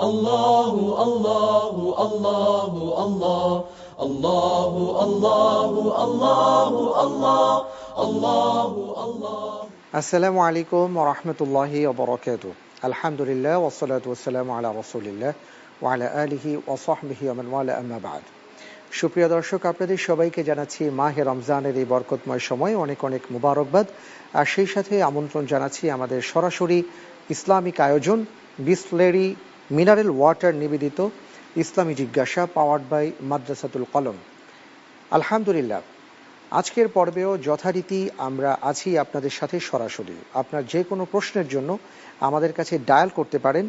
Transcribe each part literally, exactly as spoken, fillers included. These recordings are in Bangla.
আল্লাহু আল্লাহু আল্লাহু আল্লাহ আল্লাহু আল্লাহু আল্লাহু আল্লাহ আল্লাহু আল্লাহ। আসসালামু আলাইকুম ওয়া রাহমাতুল্লাহি ওয়া বারাকাতুহু। আলহামদুলিল্লাহ ওয়াসসালাতু ওয়াসসালামু আলা রাসূলিল্লাহ ওয়া আলা আলিহি ওয়া সাহবিহি ওয়া মান ওয়ালা, আম্মা বা'দ। সুপ্রিয় দর্শক, আপনাদের সবাইকে জানাচ্ছি মাহে রমজানের এই বরকতময় সময় অনেক অনেক মুবারকবাদ। আর সেই সাথে আমন্ত্রণ জানাচ্ছি আমাদের সরাসরি ইসলামিক আয়োজন বিসলেরি মিনারেল ওয়াটার নিবেদিত ইসলামী জিজ্ঞাসা পাওয়ার্ড বাই মাদ্রাসাতুল কলম। আলহামদুলিল্লাহ, আজকের পর্বেও যথারীতি আমরা আছি আপনাদের সাথে সরাসরি। আপনার যে কোনো প্রশ্নের জন্য আমাদের কাছে ডায়াল করতে পারেন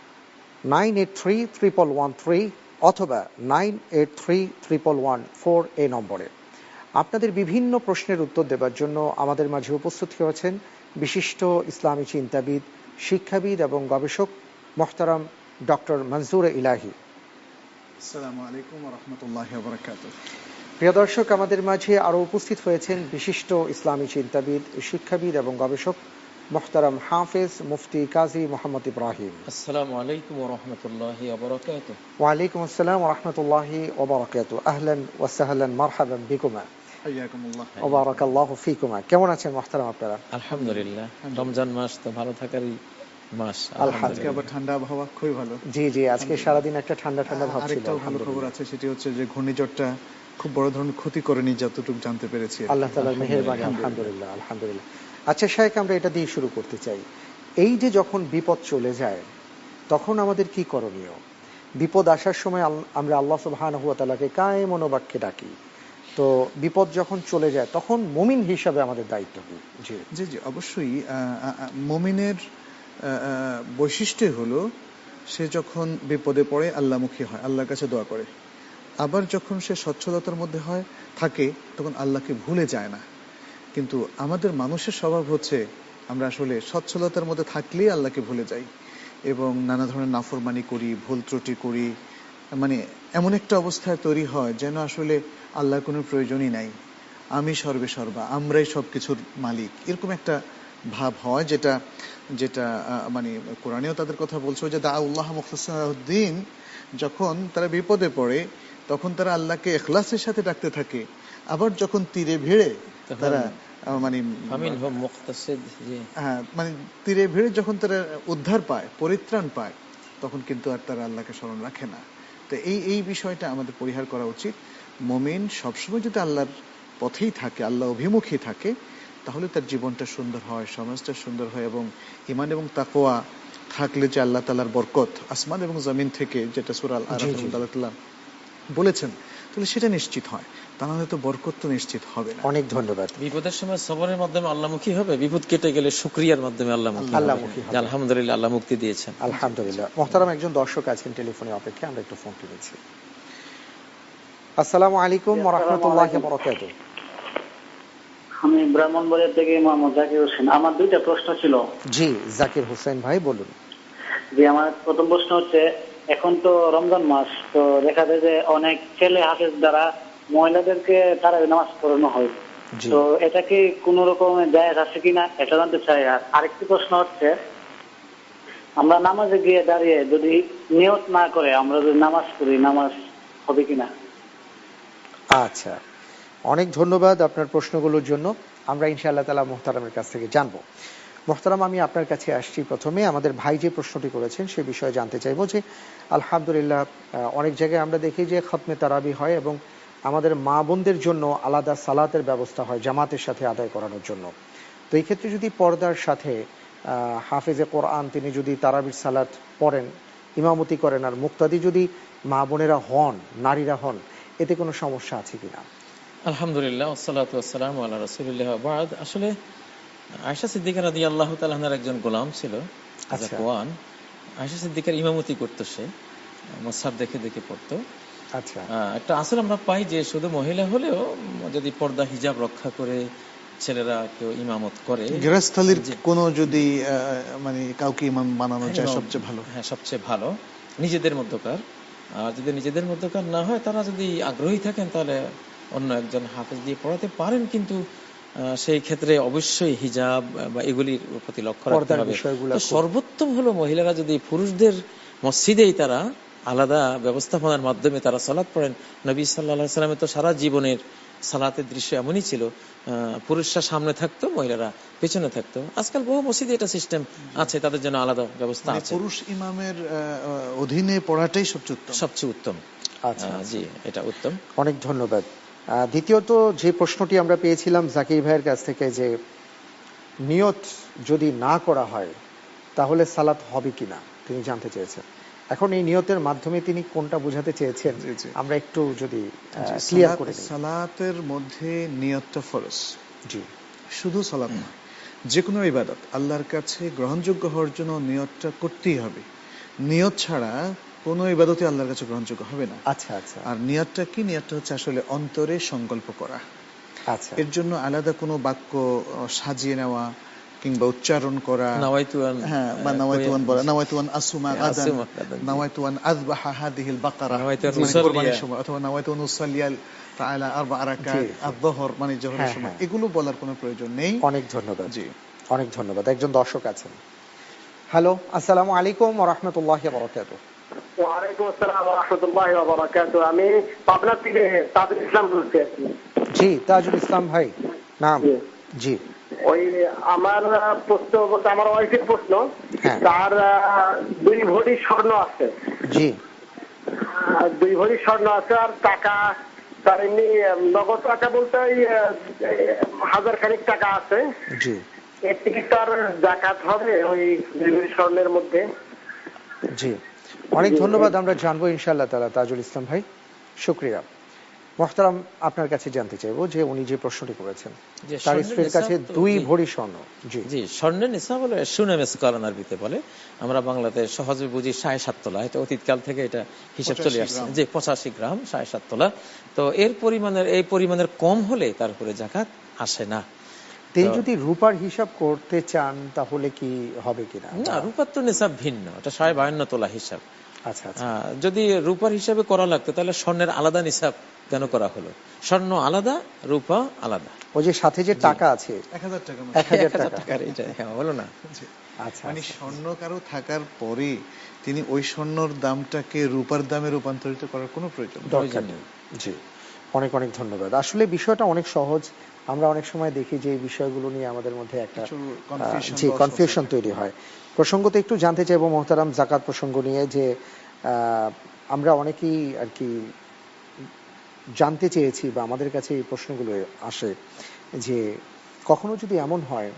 nine eight three triple one three অথবা nine eight three triple one four এই নম্বরে। আপনাদের বিভিন্ন প্রশ্নের উত্তর দেওয়ার জন্য আমাদের মাঝে উপস্থিত হয়েছেন বিশিষ্ট ইসলামী চিন্তাবিদ, শিক্ষাবিদ এবং গবেষক মোহতারাম ডক্টর মনজুর ইলাহি। আসসালামু আলাইকুম ওয়া রাহমাতুল্লাহি ওয়া বারাকাতুহু। প্রিয় দর্শক, আমাদের মাঝে আরও উপস্থিত হয়েছেন বিশিষ্ট ইসলামী চিন্তাবিদ, শিক্ষাবিদ এবং গবেষক মোহতারাম হাফেজ মুফতি কাজী মোহাম্মদ ইব্রাহিম। আসসালামু আলাইকুম ওয়া রাহমাতুল্লাহি ওয়া বারাকাতুহু। ওয়া আলাইকুম আসসালাম ওয়া রাহমাতুল্লাহি ওয়া বারাকাতুহু। আহলান ওয়া সাহলান মারহাবান বিকুমা। হাইয়াকুমুল্লাহ ওয়া বারাকাল্লাহু ফিকুমা। কেমন আছেন মোহতারাম আপনারা? আলহামদুলিল্লাহ, রমজান মাস তো ভালো থাকারই মাস। আজকে আবার ঠান্ডা আবহাওয়া, খুবই ভালো। জি জি, আজকে সারাদিন একটা ঠান্ডা ঠান্ডা ভাব ছিল। আরেকটা ভালো খবর আছে, সেটি হচ্ছে যে ঘূর্ণিঝড়টা খুব বড় ধরনের ক্ষতি করেনি, যতটুকু জানতে পেরেছি। আল্লাহ তাআলার মেহেরবানি, আলহামদুলিল্লাহ আলহামদুলিল্লাহ। আচ্ছা শাইখ, আমরা এটা দিয়ে শুরু করতে চাই। এই যে যখন বিপদ চলে যায় তখন আমাদের কি করণীয়? বিপদ আসার সময় আমরা আল্লাহ সুবহানাহু ওয়া তাআলাকে কায়েম মনোবাক্যে ডাকি, তো বিপদ যখন চলে যায় তখন মুমিন হিসাবে আমাদের দায়িত্ব কি? জি জি জি অবশ্যই। মুমিনের বৈশিষ্ট্য হলো সে যখন বিপদে পড়ে আল্লাহমুখী হয়, আল্লাহর কাছে দোয়া করে। আবার যখন সে সচ্ছলতার মধ্যে হয় থাকে তখন আল্লাহকে ভুলে যায় না। কিন্তু আমাদের মানুষের স্বভাব হচ্ছে আমরা আসলে সচ্ছলতার মধ্যে থাকলেই আল্লাহকে ভুলে যাই এবং নানা ধরনের নাফরমানি করি, ভুল ত্রুটি করি। মানে এমন একটা অবস্থায় তৈরি হয় যেন আসলে আল্লাহর কোনো প্রয়োজনই নাই, আমি সর্বে সর্বা, আমরাই সব কিছুর মালিক, এরকম একটা ভাব হয়, যেটা যেটা মানে কোরআনেও তাদের কথা বলছে যে দাউল্লাহ মুখলিসিন, যখন তারা বিপদে পড়ে তখন তারা আল্লাহকে ইখলাসের সাথে ডাকতে থাকে। আবার যখন তীরে ভিড়ে তারা মানে হ্যাঁ মানে তীরে ভিড়ে যখন তারা উদ্ধার পায়, পরিত্রাণ পায়, তখন কিন্তু আর তারা আল্লাহকে স্মরণ রাখে না। তো এই এই বিষয়টা আমাদের পরিহার করা উচিত। মুমিন সবসময় যদি আল্লাহর পথেই থাকে, আল্লাহ অভিমুখী থাকে, তাহলে তার জীবনটা সুন্দর হয়, সমাজটা সুন্দর হয় এবং ঈমান এবং তাকওয়া থাকলে যে আল্লাহ তাআলার বরকত আসমান এবং জমিন থেকে, যেটা সূরা আল আরাফের মধ্যে আল্লাহ তাআলা বলেছেন, তাহলে সেটা নিশ্চিত হয়। তা না হলে তো বরকত তো নিশ্চিত হবে না। অনেক ধন্যবাদ। বিপদের সময় সবরের মাধ্যমে আল্লাহমুখী হবে, বিপদ কেটে গেলে শুকরিয়ার মাধ্যমে আল্লাহমুখী হবে। আলহামদুলিল্লাহ, আল্লাহ মুক্তি দিয়েছেন। আলহামদুলিল্লাহ। মোহতারাম একজন দর্শক আছেন টেলিফোনে অপেক্ষা, আমরা একটু ফোন তুলেছি। আসসালামু আলাইকুম ওয়া রাহমাতুল্লাহি ওয়া বারাকাতুহু। আমি ব্রাহ্মণবাড়িয়া থেকে মোহাম্মদ জাকির হোসেন। আমার দুইটা প্রশ্ন ছিল। জি জাকির হোসেন ভাই বলুন। জি, আমার প্রথম প্রশ্ন হচ্ছে, এখন তো রমজান মাস, তো দেখা যায় যে অনেক ছেলে হাফেজ দ্বারা মহিলাদেরকে তারাবি নামাজ পড়ানো হয়, তো এটা কি কোন রকমের জায়েজ আছে কিনা এটা জানতে চাই। আর আরেকটি প্রশ্ন হচ্ছে, আমরা নামাজে গিয়ে দাঁড়িয়ে যদি নিয়ত না করে আমরা যদি নামাজ পড়ি, নামাজ হবে কিনা? আচ্ছা, অনেক ধন্যবাদ আপনার প্রশ্নগুলোর জন্য। আমরা ইনশাআল্লাহ তাআলা মুহতারামের কাছ থেকে জানবো। মুহতারাম, আমি আপনার কাছে আসছি। প্রথমে আমাদের ভাই যে প্রশ্নটি করেছেন সে বিষয়ে জানতে চাইবো যে আলহামদুলিল্লাহ অনেক জায়গায় আমরা দেখি যে খতমে তারাবি হয় এবং আমাদের মা বোনদের জন্য আলাদা সালাতের ব্যবস্থা হয় জামাতের সাথে আদায় করানোর জন্য। তো এই ক্ষেত্রে যদি পর্দার সাথে হাফেজে কোরআন তিনি যদি তারাবির সালাত পড়েন, ইমামতি করেন, আর মুক্তাদি যদি মা বোনেরা হন, নারীরা হন, এতে কোনো সমস্যা আছে কিনা? আলহামদুলিল্লাহ, ওয়াসসালাতু ওয়াসসালামু আলা রাসূলিল্লাহ ওয়া বা'দ। আসলে আয়েশা সিদ্দিকা রাদিয়াল্লাহু তাআলা আনহার একজন গোলাম ছিল জাকওয়ান। আয়েশা সিদ্দিকার ইমামতি করতো, সে মুসহাফ দেখে দেখে পড়তো। আচ্ছা, একটা আসল আমরা পাই যে শুধু মহিলা হলেও যদি পর্দা হিজাব রক্ষা করে ছেলেরা কেউ ইমামত করে, গৃহস্থলীর কোনো যদি মানে কাউকে ইমাম বানানো যায় সবচেয়ে ভালো। হ্যাঁ, সবচেয়ে ভালো নিজেদের মধ্যকার। আর যদি নিজেদের মধ্যকার না হয়, তারা যদি আগ্রহী থাকেন তাহলে অন্য একজন হাফেজ দিয়ে পড়াতে পারেন, কিন্তু সেই ক্ষেত্রে অবশ্যই হিজাব বা এগুলির প্রতি লক্ষ্য রাখতে হবে। সর্বোত্তম হলো মহিলারা যদি পুরুষদের মসজিদেই তারা আলাদা ব্যবস্থাপনার মাধ্যমে তারা সালাত পড়েন। নবী সাল্লাল্লাহু আলাইহি ওয়াসাল্লামের তো সারা জীবনের সালাতের দৃশ্য এমনই ছিল, পুরুষরা সামনে থাকতো, মহিলারা পেছনে থাকতো। আজকাল বহু মসজিদে এটা সিস্টেম আছে, তাদের জন্য আলাদা ব্যবস্থা আছে। পুরুষ ইমামের অধীনে পড়াটাই সবচেয়ে উত্তম, সবচেয়ে উত্তম। আচ্ছা, জি, এটা উত্তম। অনেক ধন্যবাদ। দ্বিতীয়ত যে প্রশ্নটি আমরা পেয়েছিলাম জাকির ভাইয়ের কাছ থেকে, যে নিয়ত যদি না করা হয় তাহলে সালাত হবে কিনা তিনি জানতে চেয়েছেন। এখন এই নিয়তের মাধ্যমে তিনি কোনটা বোঝাতে চেয়েছেন আমরা একটু যদি ক্লিয়ার করে দিই। সালাতের মধ্যে নিয়তটা ফরজ। জি, শুধু সালাত না, যে কোনো ইবাদত আল্লাহর কাছে গ্রহণযোগ্য হওয়ার জন্য নিয়তটা করতেই হবে। নিয়ত ছাড়া কোনো ইবাদতই আল্লাহর কাছে গ্রহণযোগ্য হবে না। আচ্ছা আচ্ছা। আর নিয়তটা কি? নিয়তটা হচ্ছে আসলে অন্তরে সংকল্প করা। আচ্ছা, এর জন্য আলাদা কোনো বাক্য সাজিয়ে নেওয়া কিংবা উচ্চারণ করা, হ্যাঁ, বা নাওয়াইতুয়ান বলা, নাওয়াইতুয়ান আসুমা গাদান, নাওয়াইতুয়ান আযবাহা হাদিহিল বাকারা, কুরবানির সময়, অথবা নাওয়াইতুয়ান উসাল্লিয়া তাআলা আরবা রাকাত আয-যুহর, মানে জোহরের সময়, এগুলো বলার কোনো প্রয়োজন নেই। অনেক ধন্যবাদ। জি, অনেক ধন্যবাদ। একজন দর্শক আছেন। হ্যালো, আসসালামু আলাইকুম ওয়া রাহমাতুল্লাহি ওয়া বারাকাতুহু। ওয়া আলাইকুম আসসালাম ওয়া রাহমাতুল্লাহি ওয়া বারাকাতুহু। আমি পাবনা থেকে তাজুল ইসলাম বলছি। জি, তাজুল ইসলাম ভাই, নাম? জি, ওই আমার প্রশ্ন বলতে আমার ওয়াইফের প্রশ্ন, তার দুই ভরি স্বর্ণ আছে। জি, দুই ভরি স্বর্ণ আছে, আর টাকা তার এমনি নগদ টাকা বলতে ওই হাজার খানিক টাকা আছে। জি, এর থেকে তার যাকাত হবে ওই দুই ভরি স্বর্ণের মধ্যে? জি, অনেক ধন্যবাদ। আমরা জানবো ইনশাআল্লাহ তাআলা। তাজুল ইসলাম ভাই, শুকরিয়া। মুহতারাম, আপনার কাছে জানতে চাইবো যে উনি যে প্রশ্নটি করেছেন, তার স্ত্রীর কাছে দুই ভরি স্বর্ণ। জি, জি, স্বর্ণের নিসাব হলো সুনাম স্কলান আরবিতে বলে, আমরা বাংলাতে সহজে বুঝি সাড়ে সাত তোলা। এটা অতীতকাল থেকে এটা হিসাব চলে আসছে যে পঁচাশি গ্রাম সাড়ে সাত তোলা। তো এর পরিমাণের এই পরিমাণের কম হলে তারপরে যাকাত আসে না। তিনি যদি রূপার হিসাব করতে চান তাহলে কি হবে কিনা? না, রূপার তো নিসাব ভিন্ন, এটা সাড়ে বায়ান্ন তোলা হিসাব। আচ্ছা আচ্ছা। যদি রূপার হিসাবে করা লাগতো তাহলে স্বর্ণের আলাদা নিসাব কেন করা হলো? স্বর্ণ আলাদা, রূপা আলাদা। ওই যে সাথে যে টাকা আছে এক হাজার টাকা, এক হাজার টাকা, এটা হ্যাঁ হলো না। আচ্ছা, মানে স্বর্ণ কারো থাকার পরে তিনি ওই স্বর্ণর দামটাকে রূপার দামে রূপান্তরিত করার কোনো প্রয়োজন দরকার নেই। জি, অনেক অনেক ধন্যবাদ। আসলে বিষয়টা অনেক সহজ। আমরা অনেক সময় দেখি যে এই বিষয়গুলো নিয়ে আমাদের মধ্যে একটা জি কনফিউশন তৈরি হয়। প্রসঙ্গত একটু জানতে চাইবো মুহতারাম, যাকাত প্রসঙ্গ নিয়ে, যে আমরা অনেকেই আর কি জানতে চেয়েছি বা আমাদের কাছে এই প্রশ্নগুলো আসে যে কখনো যদি এমন হয়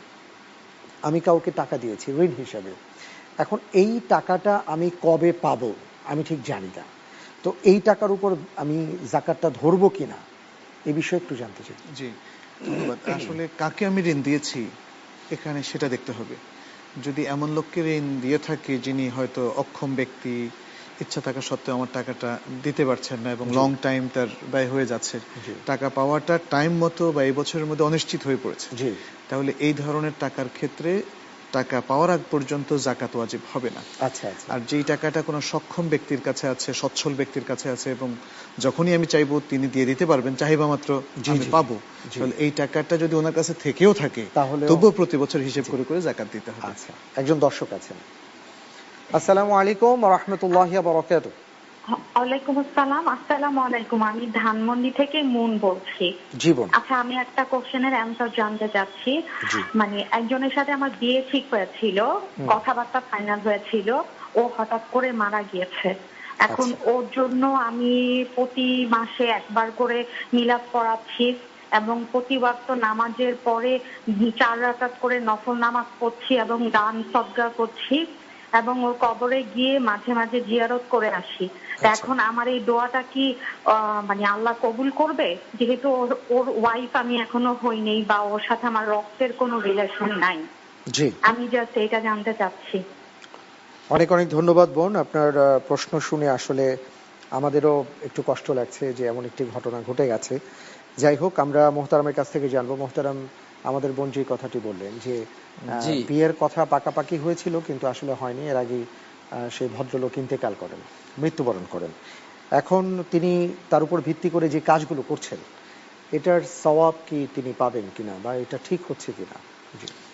আমি কাউকে টাকা দিয়েছি ঋণ হিসাবে, এখন এই টাকাটা আমি কবে পাবো আমি ঠিক জানি না, তো এই টাকার উপর আমি যাকাতটা ধরবো কিনা এই বিষয়ে একটু জানতে চাই। জি, ধন্যবাদ। আসলে কাকে আমি ঋণ দিয়েছি এখানে সেটা দেখতে হবে। যদি এমন লোককে ঋণ দিয়ে থাকে যিনি হয়তো অক্ষম ব্যক্তি, ইচ্ছা থাকা সত্ত্বেও আমার টাকাটা দিতে পারছেন না এবং লং টাইম তার ব্যয় হয়ে যাচ্ছে, টাকা পাওয়াটা টাইম মতো বা এই বছরের মধ্যে অনিশ্চিত হয়ে পড়েছে, তাহলে এই ধরনের টাকার ক্ষেত্রে টাকা পাওয়ার আগ পর্যন্ত যাকাত ওয়াজিব হবে না। আচ্ছা আচ্ছা। আর যেই টাকাটা কোনো সক্ষম ব্যক্তির কাছে আছে, সচ্ছল ব্যক্তির কাছে আছে এবং যখনই আমি চাইবো তিনি দিয়ে দিতে পারবেন, চাহিবা মাত্র আমি পাবো, তাহলে এই টাকাটা যদি ওনার কাছে থেকেও থাকে তাহলে তবুও প্রতি বছর হিসেব করে করে যাকাত দিতে হবে। আচ্ছা, একজন দর্শক আছেন। আসসালামু আলাইকুম ওয়া রাহমাতুল্লাহি ওয়া বারাকাতুহু। ওয়ালাইকুম আসসালাম। আসসালামু আলাইকুম। আমি ধানমন্ডি থেকে মুন বলছি। জীবন। আচ্ছা, আমি একটা কোশ্চেনের অ্যানসার জানতে চাচ্ছি। মানে একজনের সাথে আমার বিয়ে ঠিক হয়েছিল, কথাবার্তা ফাইনাল হয়েছিল, ও হঠাৎ করে মারা গিয়েছে। এখন ওর জন্য আমি প্রতি মাসে একবার করে মিলাদ পড়াচ্ছি এবং প্রতি ওয়াক্ত নামাজের পরে চার রাকাত করে নফল নামাজ পড়ছি এবং দান সদকা করছি এবং ওর কবরে গিয়ে মাঝে মাঝে জিয়ারত করে আসি। এখন আমার এই দোয়াটা কি মানে আল্লাহ কবুল করবে? যেহেতু ওর ওর ওয়াইফ আমি এখনো হইনি বা ওর সাথে আমার রক্তের কোনো রিলেশন নাই। জি, আমি জাস্ট এটা জানতে চাচ্ছি। অনেক অনেক ধন্যবাদ বোন, আপনার প্রশ্ন শুনে আসলে আমাদেরও একটু কষ্ট লাগছে যে এমন একটি ঘটনা ঘটে গেছে। যাই হোক, আমরা মোহতারামের কাছ থেকে জানবো। মোহতারাম, আমাদের বোন যে কথাটি বললেন যে বিয়ের কথা পাকাপাকি হয়েছিল কিন্তু আসলে হয়নি, এর আগে সেই ভদ্রলোক ইন্তেকাল করেন, মৃত্যুবরণ করেন। এখন তিনি তার উপর ভিত্তি করে যে কাজগুলো করছেন এটার সওয়াব কি তিনি পাবেন কিনা বা এটা ঠিক হচ্ছে কিনা? জি,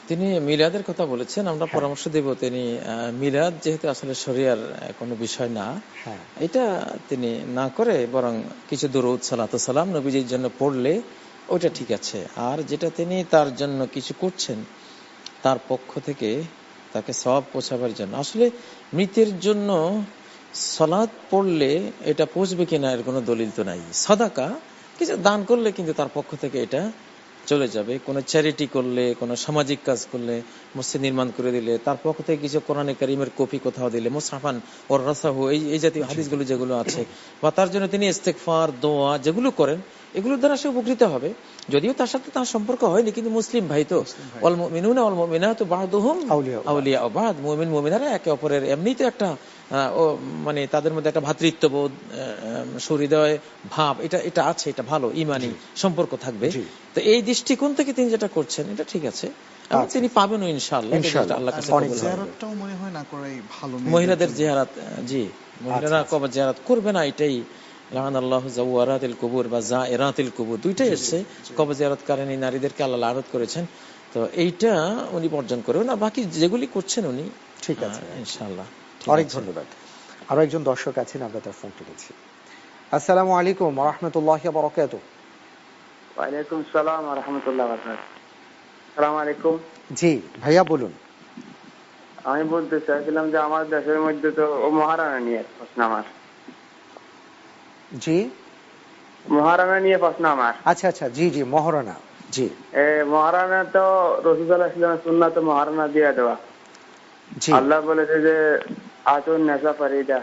তিনি মিলাদের কথা বলেছেন, আমরা পরামর্শ দেব তিনি মিলাদ যেহেতু আসলে শরিয়ার কোনো বিষয় না, এটা তিনি না করে বরং কিছু দুরূদ সালাত ও সালাম নবীজির জন্য পড়লে ওটা ঠিক আছে। আর যেটা তিনি তার জন্য কিছু করছেন তার পক্ষ থেকে তাকে সওয়াব পৌঁছাবার জন্য, আসলে মৃতের জন্য সালাত পড়লে এটা পৌঁছবে কিনা এর কোনো দলিল তো নাই। সাদাকা কিছু দান করলে কিন্তু তার পক্ষ থেকে এটা চলে যাবে। কোনো চ্যারিটি করলে, কোনো সামাজিক কাজ করলে, মসজিদ নির্মাণ করে দিলে, তার পক্ষ থেকে কিছু কোরআনে কারীমের কপি কোথাও দিলে, মুসহাফান ওর রাসাহু, এই এই জাতীয় হাদিসগুলো যেগুলো আছে, বা তার জন্য তিনি ইস্তেগফার দোয়া যেগুলো করেন, এগুলোর দ্বারা সে উপকৃত হবে। যদিও তার সাথে তার সম্পর্ক হয়নি, কিন্তু মুসলিম ভাই তো, ওয়াল মুমিনুনা ওয়াল মুমিনাতু বা'দুহুম আউলিয়াউ বা'দ, মুমিন মুমিনারা একে অপরের এমনিতে একটা ও মানে তাদের মধ্যে একটা ভ্রাতৃত্ববোধ, সুহৃদয় ভাব, এটা এটা আছে, এটা ভালো ইমানি সম্পর্ক থাকবে। তো এই দৃষ্টিকোণ থেকে তিনি যেটা করছেন এটা ঠিক আছে, এবং তিনি পাবেনও ইনশাআল্লাহ। আল্লাহর কাছে জিয়ারতটাও মনে হয় না করাই ভালো। মহিলাদের জিয়ারত, জি, মহিলারা কবর জিয়ারত করবে না, এটাই লাআনাল্লাহু যাওয়ারাতিল কুবুর বা যায়রাতিল কুবুর দুইটাই এসেছে। কবর জিয়ারতকারী নারীদেরকে আল্লাহ লানত করেছেন, তো এইটা উনি বর্জন করবেন না। বাকি যেগুলি করছেন উনি ঠিক আছে ইনশাআল্লাহ। অনেক ধন্যবাদ। আরো একজন দর্শক আছেন, আমরা তার ফোন তুলেছি। আসসালামু আলাইকুম ওয়া রাহমাতুল্লাহি ওয়া বারাকাতুহু। ওয়া আলাইকুম আসসালাম ওয়া রাহমাতুল্লাহি ওয়া বারাকাতুহু। আসসালামু আলাইকুম। জি ভাইয়া বলুন। আমি বলতে চাইছিলাম যে আমার দেশের মধ্যে তো মহারানা নিয়ে প্রশ্ন আমার। জি, মহারানা নিয়ে প্রশ্ন আমার। আচ্ছা আচ্ছা, জি জি, মহারানা। জি, এ মহারানা তো রাসূল সাল্লাল্লাহু আলাইহি ওয়াসাল্লামের সুন্নাত মহারানা দিয়ে দেওয়া। আল্লাহ বলেছে যে আতুন নাসা ফরিদা,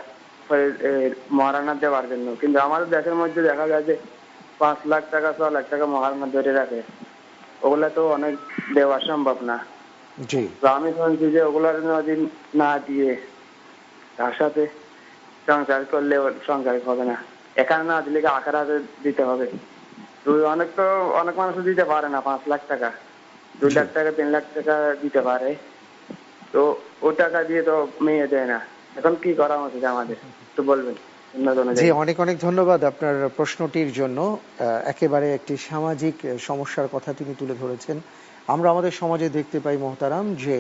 মহারানা দেওয়ার জন্য। কিন্তু আমাদের দেশের মধ্যে দেখা যায় যে পাঁচ লাখ টাকা ছ লাখ টাকা মহারানা ধরে রাখে, ওগুলা তো অনেক দেওয়া সম্ভব না। জি, তো আমি শুনছি যে ওগুলার যদি না দিয়ে তার সাথে সংসার করলে সংসার হবে না, এখানে না দিলে আখেরাতে দিতে হবে। অনেক তো অনেক মানুষ দিতে পারে না পাঁচ লাখ টাকা, দুই লাখ টাকা তিন লাখ টাকা দিতে পারে, তো ও টাকা দিয়ে তো মেয়ে দেয় না। এখন কি করা উচিত আমাদের একটু বলবেন? জি, অনেক অনেক ধন্যবাদ আপনার প্রশ্নটির জন্য। একেবারে একটি সামাজিক সমস্যার কথা তিনি তুলে ধরেছেন। আমরা আমাদের সমাজে দেখতে পাই মহতারাম যে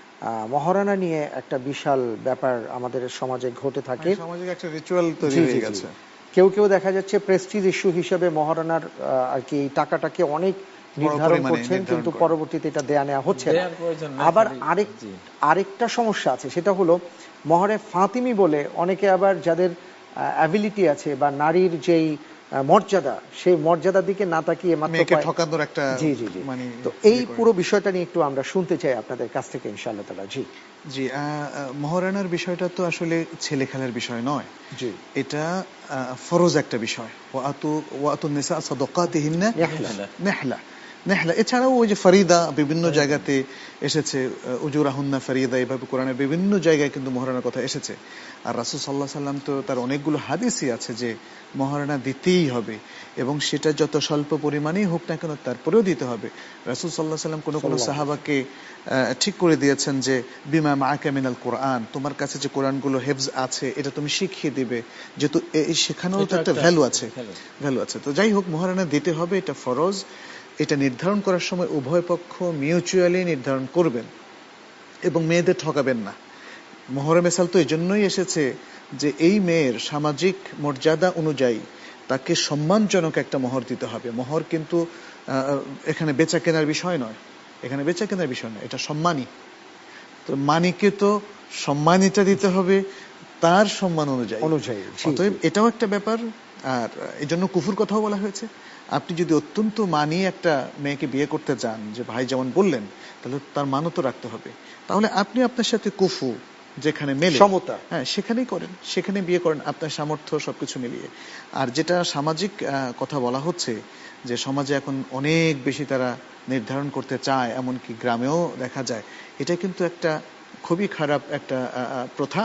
মহারানা নিয়ে একটা বিশাল ব্যাপার আমাদের সমাজে ঘটে থাকে। সামাজিক একটা রিচুয়াল তৈরি হয়ে গেছে। কেউ কেউ দেখা যাচ্ছে প্রেস্টিজ ইস্যু হিসেবে মহারানার আর কি টাকাটাকে অনেক নির্ধারণ করছেন, কিন্তু পরবর্তীতে এটা দেয়া নেওয়া হচ্ছে না। আবার আরেক আরেকটা সমস্যা আছে, সেটা হলো মহরে ফাতিমি বলে অনেকে আবার যাদের অ্যাবিলিটি আছে বা নারীর যেই মর্যাদা, সেই মর্যাদার দিকে না তাকিয়ে মাত্র ঠকানোর একটা, জি জি জি, তো এই পুরো বিষয়টা নিয়ে একটু আমরা শুনতে চাই আপনাদের কাছ থেকে ইনশাআল্লাহ তাআলা। জি জি, মহারানার বিষয়টা তো আসলে ছেলে খেলার বিষয় নয়। জি, এটা ফরজ একটা বিষয়। ওয়াতু ওয়াতুন নিসা সাদাকাতিহিন্না নিহলা নেহলা। এছাড়াও ওই যে ফরিদা বিভিন্ন জায়গাতে এসেছে, উজুরাহুন্না ফরিদা, এইভাবে কোরআনের বিভিন্ন জায়গায় কিন্তু মহারানার কথা এসেছে। আর রাসূল সাল্লাল্লাহু আলাইহি সাল্লাম তো তার অনেকগুলো হাদিসই আছে যে মহারানা দিতেই হবে, এবং সেটা যত স্বল্প পরিমাণেই হোক না কেন তারপরেও দিতে হবে। রাসূল সাল্লাল্লাহু আলাইহি সাল্লাম কোনো কোনো সাহাবাকে ঠিক করে দিয়েছেন যে বিমা মাআকা মিনাল কোরআন, তোমার কাছে যে কোরআনগুলো হেফজ আছে এটা তুমি শিখিয়ে দিবে, যেহেতু এই শেখানোর তো একটা ভ্যালু আছে ভ্যালু আছে তো যাই হোক মহারানা দিতে হবে, এটা ফরজ। এটা নির্ধারণ করার সময় উভয় পক্ষ মিউচুয়ালি নির্ধারণ করবেন এবং মেয়েদের ঠকাবেন না। মোহর মেসাল তো এই জন্যই এসেছে যে এই মেয়ের সামাজিক মর্যাদা অনুযায়ী তাকে সম্মানজনক একটা মোহর দিতে হবে। মোহর কিন্তু এখানে বেচা কেনার বিষয় নয়, এখানে বেচা কেনার বিষয় নয়, এটা সম্মানী। তো মানিকে তো সম্মানিটা দিতে হবে তার সম্মান অনুযায়ী অনুযায়ী অতএব এটাও একটা ব্যাপার। আর এই জন্য কুফুর কথাও বলা হয়েছে। আপনি যদি অত্যন্ত মানি একটা মেয়েকে বিয়ে করতে চান, যে ভাই যেমন বললেন, তাহলে তার মানও তো রাখতে হবে। তাহলে আপনি আপনার সাথে কুফু যেখানে মেলে সমতা, হ্যাঁ সেখানেই করেন, সেখানে বিয়ে করেন আপনার সামর্থ্য সবকিছু মিলিয়ে। আর যেটা সামাজিক কথা বলা হচ্ছে যে সমাজে এখন অনেক বেশি তারা নির্ধারণ করতে চায়, এমনকি গ্রামেও দেখা যায়, এটা কিন্তু একটা খুবই খারাপ একটা প্রথা।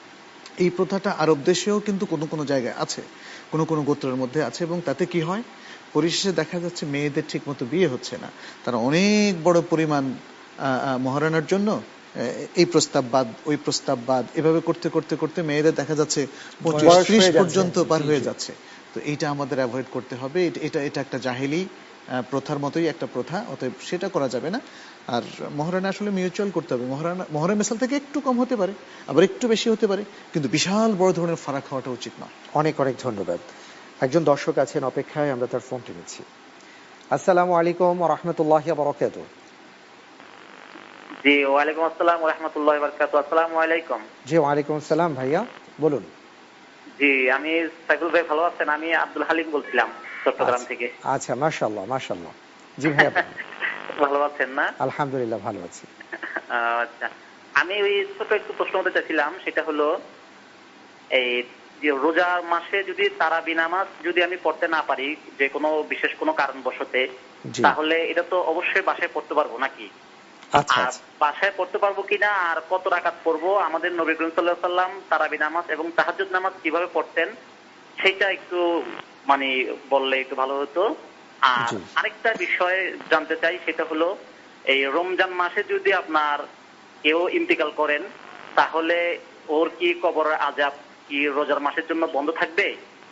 এই প্রথাটা আরব দেশেও কিন্তু কোনো কোনো জায়গায় আছে, কোনো কোনো গোত্রের মধ্যে আছে, এবং তাতে কি হয় পরিশেষে দেখা যাচ্ছে মেয়েদের ঠিক মতো বিয়ে হচ্ছে না। তারা অনেক বড় পরিমাণ মহারানার জন্য এই প্রস্তাববাদ ওই প্রস্তাববাদ এভাবে করতে করতে করতে মেয়েদের দেখা যাচ্ছে পঁচিশ ত্রিশ পর্যন্ত পার হয়ে যাচ্ছে। তো এইটা আমাদের অ্যাভয়েড করতে হবে। এটা এটা একটা জাহেলি প্রথার মতোই একটা প্রথা, অতএব সেটা করা যাবে না। আর মহরানা আসলে মিউচুয়াল করতে হবে। মহরানা মহরের মেসাল থেকে একটু কম হতে পারে, আবার একটু বেশি হতে পারে, কিন্তু বিশাল বড় ধরনের ফারাক হওয়াটা উচিত নয়। অনেক অনেক ধন্যবাদ। একজন দর্শক আছেন অপেক্ষায়, আমরা তার ফোনটি নিচ্ছি। আসসালামু আলাইকুম ওয়া রাহমাতুল্লাহি ওয়া বারাকাতুহু। জি ওয়ালাইকুম আসসালাম ওয়া রাহমাতুল্লাহি ওয়া বারাকাতুহু। আসসালামু আলাইকুম। জি ওয়ালাইকুম আসসালাম ভাইয়া, বলুন। জি আমি সাইফুল ভাই, ভালো আছেন? আমি আব্দুল হালিম বলছিলাম চট্টগ্রাম থেকে। আচ্ছা, মাশাআল্লাহ মাশাআল্লাহ। জি ভাইয়া ভালো আছেন না? আলহামদুলিল্লাহ ভালো আছি। আচ্ছা, আমি ওই ছোট একটু প্রশ্ন করতে চাইছিলাম, সেটা হলো এই যে রোজার মাসে যদি তারাবি নামাজ যদি আমি পড়তে না পারি যে কোনো বিশেষ কোনো কারণবশতে, তাহলে এটা তো অবশ্যই বাসায় পড়তে পারবো নাকি? আচ্ছা, বাসায় পড়তে পারবো কিনা, আর কত রাকাত পড়বো, আমাদের নবী করিম সাল্লাল্লাহু আলাইহি ওয়াসাল্লাম তারাবি নামাজ এবং তাহাজ্জুদ নামাজ কিভাবে পড়তেন সেটা একটু মানে বললে একটু ভালো হতো। আর আরেকটা বিষয় জানতে চাই, সেটা হলো এই রমজান মাসে যদি আপনার কেউ ইন্তেকাল করেন, তাহলে ওর কি কবরের আযাব কি রোজার মাসের জন্য বন্ধ থাকবে?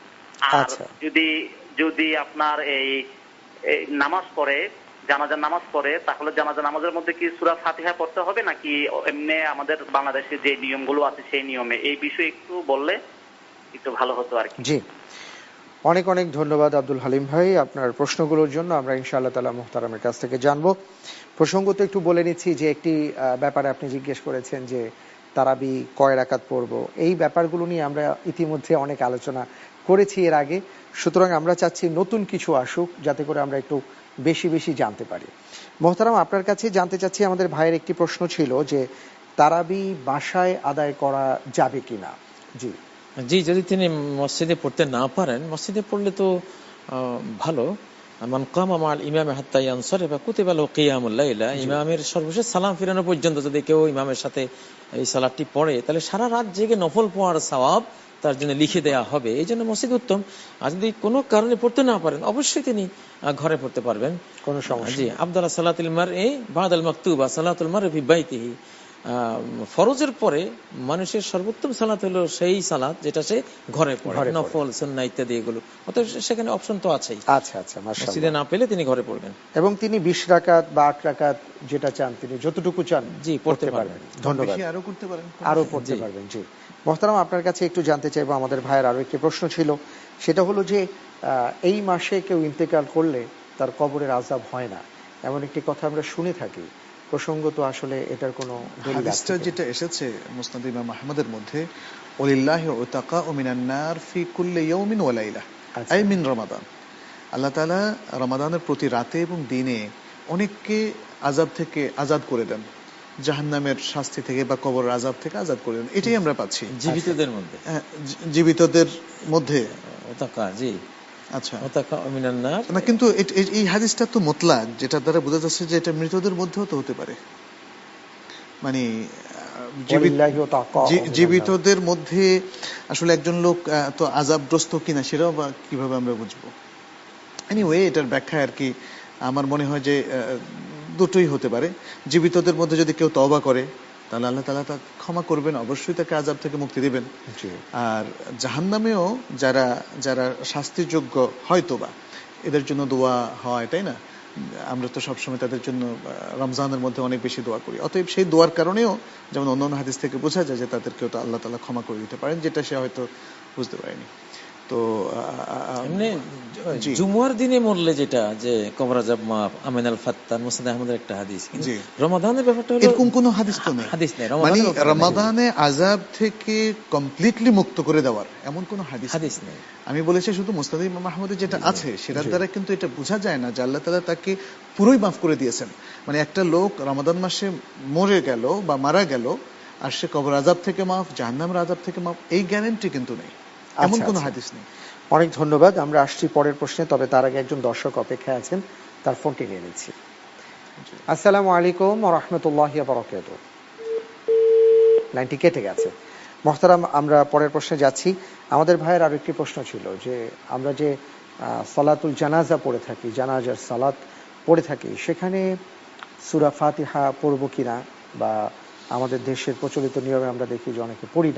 আর যদি যদি আপনার এই নামাজ পড়ে, জানাজার নামাজ পড়ে, তাহলে জানাজা নামাজের মধ্যে কি সূরা ফাতিহা পড়তে হবে নাকি এমনি আমাদের বাংলাদেশে যে নিয়মগুলো আছে সেই নিয়মে? এই বিষয়ে একটু বললে একটু ভালো হতো আর কি। জি, অনেক অনেক ধন্যবাদ আব্দুল হালিম ভাই আপনার প্রশ্নগুলোর জন্য। আমরা ইনশাআল্লাহ তাআলা মুহতারামের কাছ থেকে জানবো। প্রসঙ্গত একটু বলে নিচ্ছি যে একটি ব্যাপারে আপনি জিজ্ঞেস করেছেন যে তারাবি কয় রাকাত পড়বো, এই ব্যাপারগুলো নিয়ে আমরা ইতিমধ্যে অনেক আলোচনা করেছি এর আগে। সুতরাং আমরা চাচ্ছি নতুন কিছু আসুক, যাতে করে আমরা একটু বেশি বেশি জানতে পারি। মোহতারাম, আপনার কাছে জানতে চাচ্ছি, আমাদের ভাইয়ের একটি প্রশ্ন ছিল যে তারাবি বাসায় আদায় করা যাবে কিনা। জি জি যদি তিনি মসজিদে পড়তে না পারেন, মসজিদে পড়লে তো ভালো। মান কামা মাল ইমামে হাত্তা ইয়ানসারিফা কুতিবা লাহু কিয়ামুল লাইলা, ইমামের সর্বশেষ সালাম ফিরানো পর্যন্ত যদি কেউ ইমামের সাথে এই সালাতটি পড়ে, তাহলে সারা রাত জেগে নফল পড়ার সওয়াব তার জন্য লিখে দেয়া হবে। এই জন্য মসজিদ উত্তম। আর যদি কোনো কারণে পড়তে না পারেন, অবশ্যই তিনি ঘরে পড়তে পারবেন, কোনো সমস্যা। জি আফদালুস সালাতিল মারই বাদাল মাকতুবা সালাতুল মারই ফি বাইতিহি, ফরজের পরে মানুষের সর্বোত্তম সালাত হলো সেই সালাত যেটা সে ঘরে পড়ে, নফল সুন্নাহ ইত্যাদি এগুলো। অতএব সেখানে অপশন তো আছেই। আচ্ছা আচ্ছা, মাশাআল্লাহ। মসজিদে না পেলে তিনি ঘরে পড়বেন এবং তিনি বিশ রাকাত বা আট রাকাত যেটা চান, তিনি যতটুকু চান জি পড়তে পারবেন। ধন্যবাদ। আরো করতে পারেন, আরো পড়তে পারবেন। জি মোহতারাম, আপনার কাছে একটু জানতে চাইবো, আমাদের ভাইয়ের আরো একটি প্রশ্ন ছিল, সেটা হলো যে এই মাসে কেউ ইন্তেকাল করলে তার কবরের আযাব হয় না, এমন একটি কথা আমরা শুনে থাকি। প্রসঙ্গত আসলে এটার কোনো হাদিসটা যেটা এসেছে মুসনাদ ইমাম আহমদের মধ্যে, ওয়ালিল্লাহি উতাকাউ মিনান নার ফি কুল্লি ইয়াউমিন ওয়া লাইলা আই মিন রমাদান, আল্লাহ তাআলা রমাদানের প্রতি রাতে এবং দিনে অনেককে আযাব থেকে আজাদ করে দেন, জাহান্নামের শাস্তি থেকে বা কবরের আযাব থেকে আজাদ করে দেন। এটাই আমরা পাচ্ছি জীবিতদের মধ্যে। জীবিতদের মধ্যে উতাকা, জি আচ্ছা উতাকা মিনান নার না, কিন্তু এই হাদিসটা তো মুতলাক, যেটা দ্বারা বোঝা যাচ্ছে যে এটা মৃতদের মধ্যেও তো হতে পারে। মানে জীবিতদের মধ্যে আসলে একজন লোক তো আযাবগ্রস্ত কিনা সেটাও বা কিভাবে আমরা বুঝবো? এনিওয়ে, এটার ব্যাখ্যা আর কি আমার মনে হয় যে দুটোই হতে পারে। জীবিতদের মধ্যে যদি কেউ তওবা করে, তাহলে আল্লাহ তাআলা তা ক্ষমা করবেন, অবশ্যই তাকে আযাব থেকে মুক্তি দিবেন। আর জাহান্নামেও যারা যারা শাস্তিযোগ্য হয়তোবা, এদের জন্য দোয়া হয়, তাই না? আমরা তো সবসময় তাদের জন্য রমজানের মধ্যে অনেক বেশি দোয়া করি। অতএব সেই দোয়ার কারণেও যেমন অন্যান্য হাদিস থেকে বোঝা যায় যে তাদেরকেও তো আল্লাহ তাআলা ক্ষমা করে দিতে পারেন, যেটা সে হয়তো বুঝতে পারেনি। তো এমনি জুমার দিনে মরলে যেটা যে কবর আযাব মাফ, আমিন আল ফাত্তার মুসনাদ আহমদের একটা হাদিস। রমাদানের ব্যাপারটা হলো এরকম কোনো হাদিস তো নেই। হাদিস নেই মানে রমাদানে আযাব থেকে কমপ্লিটলি মুক্ত করে দেওয়ার এমন কোনো হাদিস হাদিস নেই। আমি বলেছি শুধু মুসনাদ ইমাম আহমদের যেটা আছে সেটার দ্বারা কিন্তু এটা বোঝা যায় না যে আল্লাহ তাআলা তাকে পুরোই মাফ করে দিয়েছেন। মানে একটা লোক রমাদান মাসে মরে গেল বা মারা গেল, আর সে কবর আযাব থেকে মাফ, জাহান্নামের আযাব থেকে মাফ, এই গ্যারান্টি কিন্তু নেই, এমন কোনো হাদিস নেই। অনেক ধন্যবাদ। আমরা আসছি পরের প্রশ্নে, তবে তার আগে একজন দর্শক অপেক্ষায় আছেন, তার ফোনটি নিয়ে নিচ্ছি। আসসালামু আলাইকুম ওয়া রাহমাতুল্লাহি ওয়া বারাকাতুহু। লাইনটি কেটে গেছে। মোহতারাম, আমরা পরের প্রশ্নে যাচ্ছি। আমাদের ভাইয়ের আরো একটি প্রশ্ন ছিল যে আমরা যে সালাতুল জানাজা পড়ে থাকি, জানাজার সালাত পড়ে থাকি, সেখানে সূরা ফাতিহা পড়ব কিনা, বা আমাদের দেশের প্রচলিত নিয়মে আমরা দেখি যে অনেকে পড়ি না,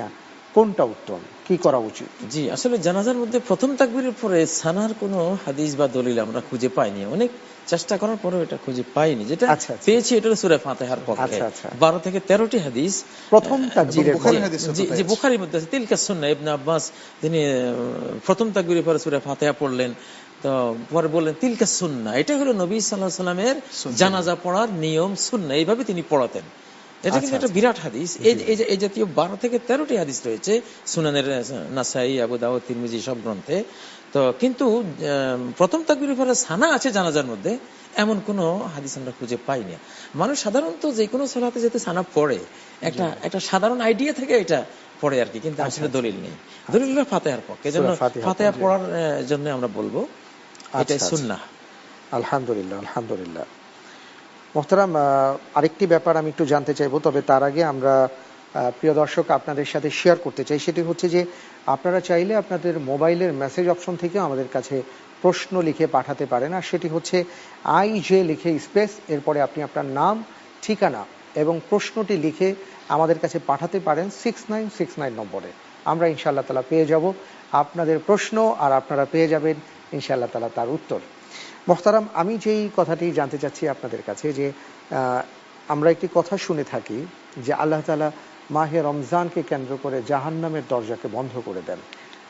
কোনটা উত্তম, কি করা উচিত? জি, আসলে জানাজার মধ্যে প্রথম তাকবীরের পরে সানার কোনো হাদিস বা দলিল আমরা খুঁজে পাইনি, অনেক চেষ্টা করার পরেও এটা খুঁজে পাইনি। যেটা পেয়েছি এটা সূরা ফাতিহার পক্ষে বারো থেকে তেরোটি হাদিস প্রথম তাকবীরের যে বুখারীর মধ্যে আছে। তিলকা সুন্নাহ, ইবনে আব্বাস তিনি প্রথম তাকবীরের পরে সূরা ফাতিহা পড়লেন, তো পরে বললেন তিলকা সুন্নাহ, এটা হলো নবী সাল্লাল্লাহু আলাইহি ওয়াসাল্লামের জানাজা পড়ার নিয়ম, সুন্নাহ, এইভাবে তিনি পড়াতেন। এটা কিন্তু একটা বিরাট হাদিস। এই জাতীয় বারো থেকে তেরোটি হাদিস রয়েছে সুনানের নাসাই, আবু দাউদ, তিরমিজি সব গ্রন্থে। তো কিন্তু প্রথম তাকবীরের পরে সানা আছে জানাজার মধ্যে এমন কোন হাদিস আমরা খুঁজে পাই না। মানুষ সাধারণত যে কোনো সালাতে যেতে সানা পড়ে, একটা একটা সাধারণ আইডিয়া থেকে এটা পড়ে আর কি, কিন্তু আসলে দলিল নেই। দলিল হলো ফাতিহার পক্ষে, এজন্য ফাতিহা পড়ার জন্য আমরা বলবো এটাই সুন্নাহ। আলহামদুলিল্লাহ, আলহামদুলিল্লাহ। মোহতারাম, আরেকটি ব্যাপার আমি একটু জানতে চাইবো, তবে তার আগে আমরা প্রিয় দর্শক আপনাদের সাথে শেয়ার করতে চাই। সেটি হচ্ছে যে আপনারা চাইলে আপনাদের মোবাইলের মেসেজ অপশন থেকে আমাদের কাছে প্রশ্ন লিখে পাঠাতে পারেন। আর সেটি হচ্ছে আই জে লিখে স্পেস, এরপরে আপনি আপনার নাম, ঠিকানা এবং প্রশ্নটি লিখে আমাদের কাছে পাঠাতে পারেন সিক্স নাইন সিক্স নাইন নম্বরে। আমরা ইনশাআল্লাহ তাআলা পেয়ে যাব আপনাদের প্রশ্ন, আর আপনারা পেয়ে যাবেন ইনশাআল্লাহ তাআলা তার উত্তর। মোহতারাম, আমি যেই কথাটি জানতে চাচ্ছি আপনাদের কাছে, যে আমরা একটি কথা শুনে থাকি যে আল্লাহ তাআলা মাহে রমজানকে কেন্দ্র করে জাহান্নামের দরজাকে বন্ধ করে দেন,